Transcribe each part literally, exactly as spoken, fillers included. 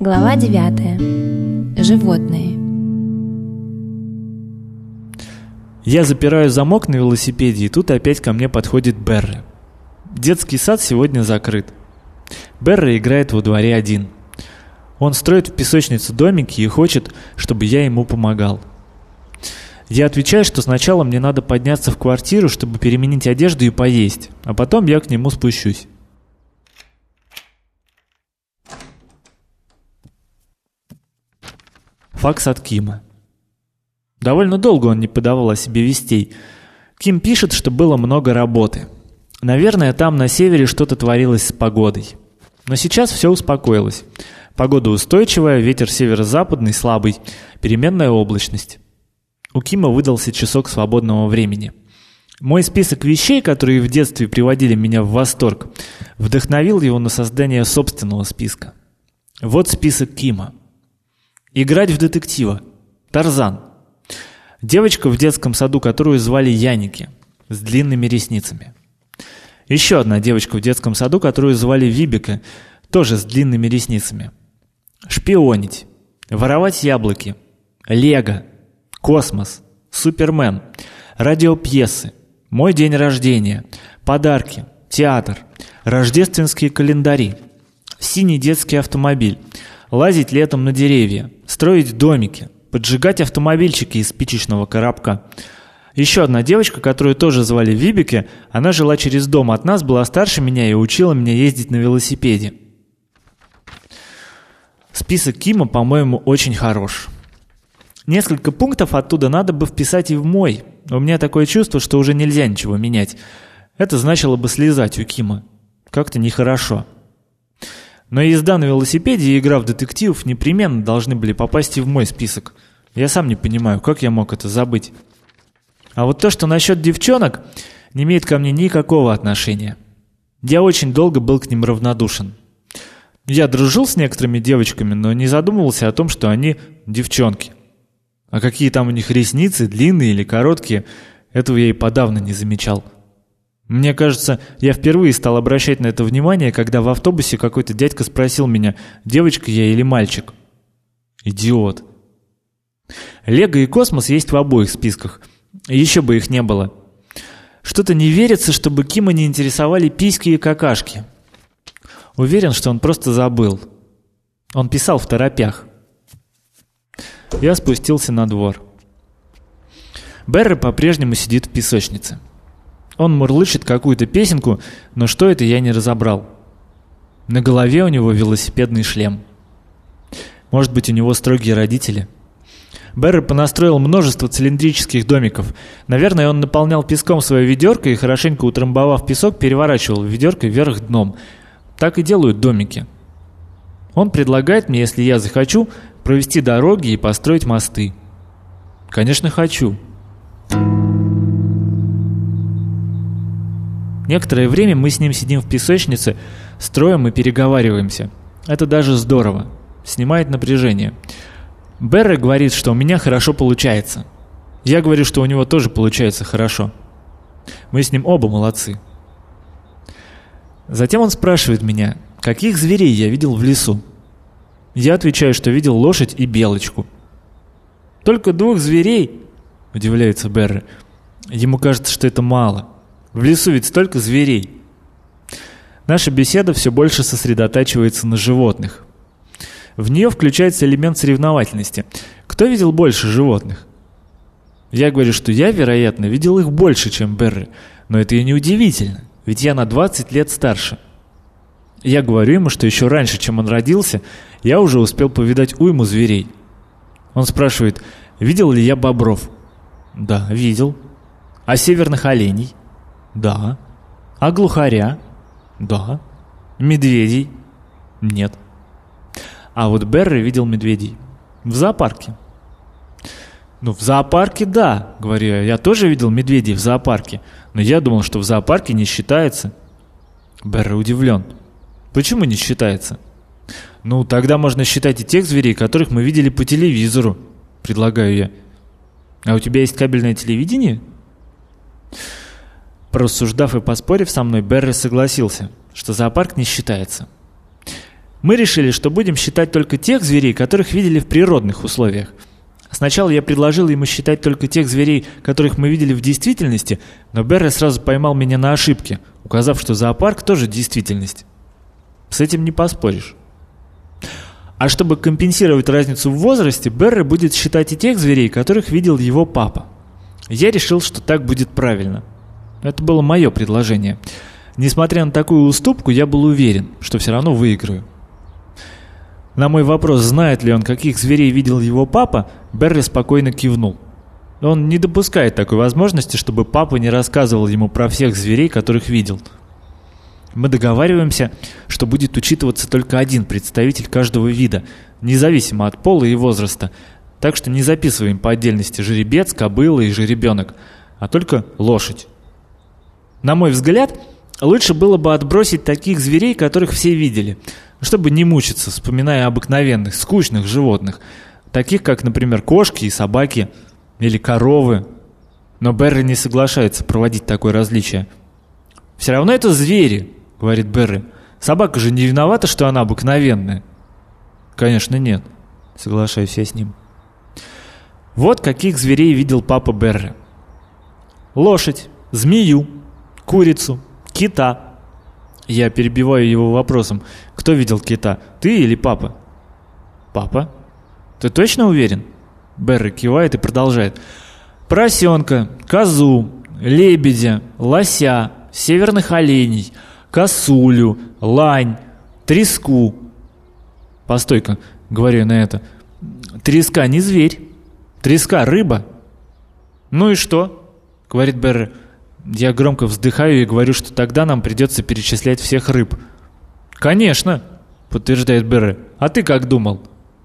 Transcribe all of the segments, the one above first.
Глава девятая. Животные. Я запираю замок на велосипеде, и тут опять ко мне подходит Берри. Детский сад сегодня закрыт. Берри играет во дворе один. Он строит в песочнице домики и хочет, чтобы я ему помогал. Я отвечаю, что сначала мне надо подняться в квартиру, чтобы переменить одежду и поесть, а потом я к нему спущусь. Факс от Кима. Довольно долго он не подавал о себе вестей. Ким пишет, что было много работы. Наверное, там на севере что-то творилось с погодой. Но сейчас все успокоилось. Погода устойчивая, ветер северо-западный, слабый, переменная облачность. У Кима выдался часок свободного времени. Мой список вещей, которые в детстве приводили меня в восторг, вдохновил его на создание собственного списка. Вот список Кима. Играть в детектива. Тарзан. Девочка в детском саду, которую звали Яники, с длинными ресницами. Еще одна девочка в детском саду, которую звали Вибика, тоже с длинными ресницами. Шпионить. Воровать яблоки. Лего. Космос. Супермен. Радиопьесы. Мой день рождения. Подарки. Театр. Рождественские календари. Синий детский автомобиль. Лазить летом на деревья. Строить домики. Поджигать автомобильчики из спичечного коробка. Еще одна девочка, которую тоже звали Вибике, она жила через дом от нас, была старше меня и учила меня ездить на велосипеде. Список Кима, по-моему, очень хорош. Несколько пунктов оттуда надо бы вписать и в мой. У меня такое чувство, что уже нельзя ничего менять. Это значило бы слезать у Кима. Как-то нехорошо. Но езда на велосипеде и игра в детективов непременно должны были попасть и в мой список. Я сам не понимаю, как я мог это забыть. А вот то, что насчет девчонок, не имеет ко мне никакого отношения. Я очень долго был к ним равнодушен. Я дружил с некоторыми девочками, но не задумывался о том, что они девчонки. А какие там у них ресницы, длинные или короткие, этого я и подавно не замечал. Мне кажется, я впервые стал обращать на это внимание, когда в автобусе какой-то дядька спросил меня, девочка я или мальчик. Идиот. Лего и космос есть в обоих списках. Еще бы их не было. Что-то не верится, чтобы Кима не интересовали письки и какашки. Уверен, что он просто забыл. Он писал второпях. Я спустился на двор. Берри по-прежнему сидит в песочнице. Он мурлычет какую-то песенку, но что это, я не разобрал. На голове у него велосипедный шлем. Может быть, у него строгие родители? Берри понастроил множество цилиндрических домиков. Наверное, он наполнял песком свое ведерко и, хорошенько утрамбовав песок, переворачивал ведерко вверх дном. Так и делают домики. Он предлагает мне, если я захочу, провести дороги и построить мосты. Конечно, хочу. Некоторое время мы с ним сидим в песочнице, строим и переговариваемся. Это даже здорово. Снимает напряжение. Берри говорит, что у меня хорошо получается. Я говорю, что у него тоже получается хорошо. Мы с ним оба молодцы. Затем он спрашивает меня, каких зверей я видел в лесу. Я отвечаю, что видел лошадь и белочку. «Только двух зверей?» – удивляется Берри. Ему кажется, что это мало. В лесу ведь столько зверей. Наша беседа все больше сосредотачивается на животных. В нее включается элемент соревновательности. Кто видел больше животных? Я говорю, что я, вероятно, видел их больше, чем Берри. Но это и не удивительно, ведь я на двадцать лет старше. Я говорю ему, что еще раньше, чем он родился, я уже успел повидать уйму зверей. Он спрашивает, видел ли я бобров? Да, видел. А северных оленей? Да. А глухаря? Да. Медведей? Нет. А вот Берри видел медведей. В зоопарке. Ну, в зоопарке, да, говорю я. Я тоже видел медведей в зоопарке. Но я думал, что в зоопарке не считается. Берри удивлен. Почему не считается? Ну, тогда можно считать и тех зверей, которых мы видели по телевизору, предлагаю я. А у тебя есть кабельное телевидение? Порассуждав и поспорив со мной, Берри согласился, что зоопарк не считается. Мы решили, что будем считать только тех зверей, которых видели в природных условиях. Сначала я предложил ему считать только тех зверей, которых мы видели в действительности, но Берри сразу поймал меня на ошибке, указав, что зоопарк тоже действительность. С этим не поспоришь. А чтобы компенсировать разницу в возрасте, Берри будет считать и тех зверей, которых видел его папа. Я решил, что так будет правильно. Это было мое предложение. Несмотря на такую уступку, я был уверен, что все равно выиграю. На мой вопрос, знает ли он, каких зверей видел его папа, Берри спокойно кивнул. Он не допускает такой возможности, чтобы папа не рассказывал ему про всех зверей, которых видел. Мы договариваемся, что будет учитываться только один представитель каждого вида, независимо от пола и возраста, так что не записываем по отдельности жеребец, кобыла и жеребенок, а только лошадь. На мой взгляд, лучше было бы отбросить таких зверей, которых все видели, чтобы не мучиться, вспоминая обыкновенных, скучных животных, таких как, например, кошки и собаки или коровы. Но Берри не соглашается проводить такое различие. «Все равно это звери», — говорит Берри. «Собака же не виновата, что она обыкновенная». «Конечно, нет», — соглашаюсь я с ним. Вот каких зверей видел папа Берри. Лошадь, змею, курицу, кита. Я перебиваю его вопросом: кто видел кита, ты или папа? Папа? Ты точно уверен? Берри кивает и продолжает. Поросенка, козу, лебедя, лося, северных оленей, косулю, лань, треску. Постой-ка, говорю я на это. Треска не зверь. Треска рыба. Ну и что? Говорит Берри. Я громко вздыхаю и говорю, что тогда нам придется перечислять всех рыб. «Конечно», — подтверждает Берри. «А ты как думал?»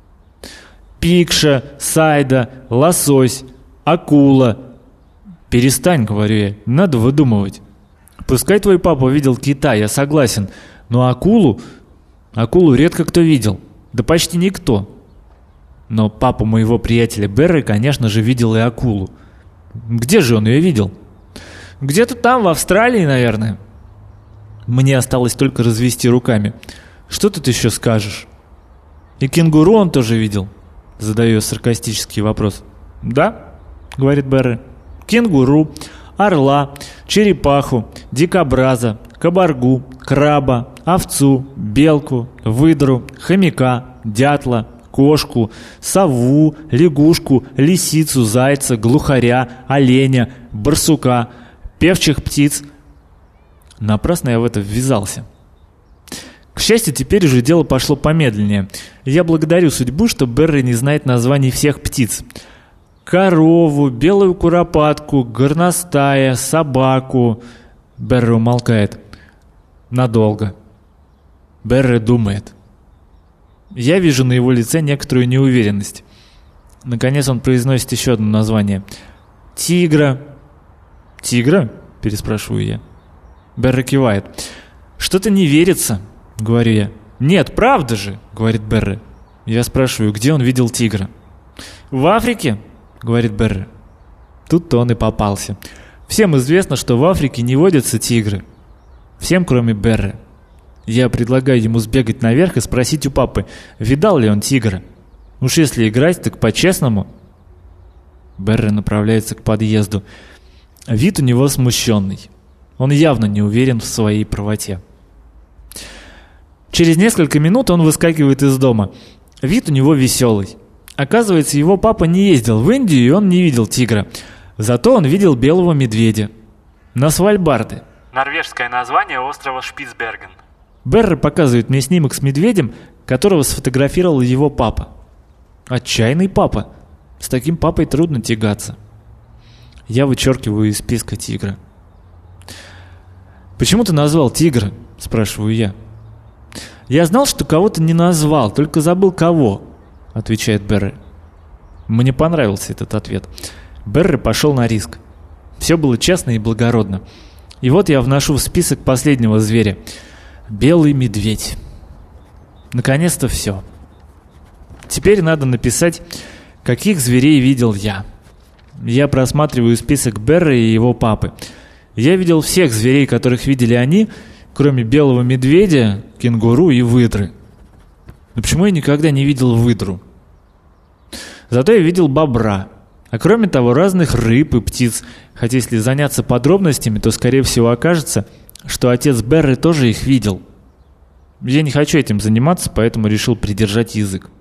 «Пикша, сайда, лосось, акула». «Перестань», — говорю я, — «надо выдумывать. Пускай твой папа видел кита, я согласен, но акулу... Акулу редко кто видел, да почти никто». Но папа моего приятеля Берри, конечно же, видел и акулу. Где же он ее видел? Где-то там, в Австралии, наверное. Мне осталось только развести руками. Что тут еще скажешь? И кенгуру он тоже видел? Задаю я саркастический вопрос. Да, говорит Берри. Кенгуру, орла, черепаху, дикобраза, кабаргу, краба, овцу, белку, выдру, хомяка, дятла, кошку, сову, лягушку, лисицу, зайца, глухаря, оленя, барсука, певчих птиц. Напрасно я в это ввязался. К счастью, теперь уже дело пошло помедленнее. Я благодарю судьбу, что Берри не знает названий всех птиц. Корову, белую куропатку, горностая, собаку. Берри умолкает. Надолго. Берри думает. Я вижу на его лице некоторую неуверенность. Наконец он произносит еще одно название. Тигра. «Тигра?» – переспрашиваю я. Берри кивает. «Что-то не верится», – говорю я. «Нет, правда же», – говорит Берри. Я спрашиваю, где он видел тигра. «В Африке», – говорит Берри. Тут-то он и попался. Всем известно, что в Африке не водятся тигры. Всем, кроме Берри. Я предлагаю ему сбегать наверх и спросить у папы, видал ли он тигра. Уж если играть, так по-честному. Берри направляется к подъезду. Вид у него смущенный. Он явно не уверен в своей правоте. Через несколько минут он выскакивает из дома. Вид у него веселый. Оказывается, его папа не ездил в Индию, и он не видел тигра. Зато он видел белого медведя. На Свальбарде. Норвежское название острова Шпицберген. Берри показывает мне снимок с медведем, которого сфотографировал его папа. Отчаянный папа. С таким папой трудно тягаться. Я вычеркиваю из списка тигра. «Почему ты назвал тигра?» – спрашиваю я. «Я знал, что кого-то не назвал, только забыл кого», – отвечает Берри. Мне понравился этот ответ. Берри пошел на риск. Все было честно и благородно. И вот я вношу в список последнего зверя – белый медведь. Наконец-то все. Теперь надо написать, каких зверей видел я. Я просматриваю список Берри и его папы. Я видел всех зверей, которых видели они, кроме белого медведя, кенгуру и выдры. Но почему я никогда не видел выдру? Зато я видел бобра. А кроме того, разных рыб и птиц. Хотя если заняться подробностями, то, скорее всего, окажется, что отец Берры тоже их видел. Я не хочу этим заниматься, поэтому решил придержать язык.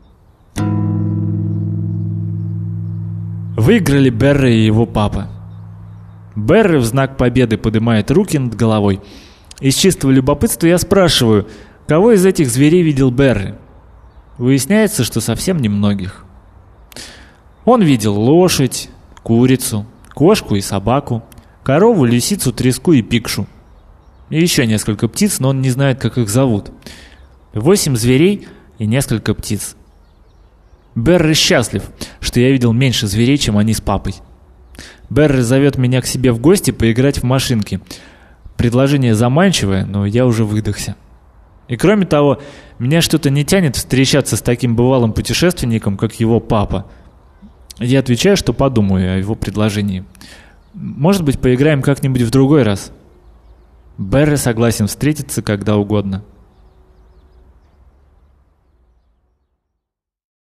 Выиграли Берры и его папа. Берры в знак победы поднимает руки над головой. Из чистого любопытства я спрашиваю, кого из этих зверей видел Берры? Выясняется, что совсем немногих. Он видел лошадь, курицу, кошку и собаку, корову, лисицу, треску и пикшу. И еще несколько птиц, но он не знает, как их зовут. Восемь зверей и несколько птиц. Берры счастлив, что я видел меньше зверей, чем они с папой. Берры зовет меня к себе в гости поиграть в машинки. Предложение заманчивое, но я уже выдохся. И кроме того, меня что-то не тянет встречаться с таким бывалым путешественником, как его папа. Я отвечаю, что подумаю о его предложении. Может быть, поиграем как-нибудь в другой раз. Берры согласен встретиться когда угодно.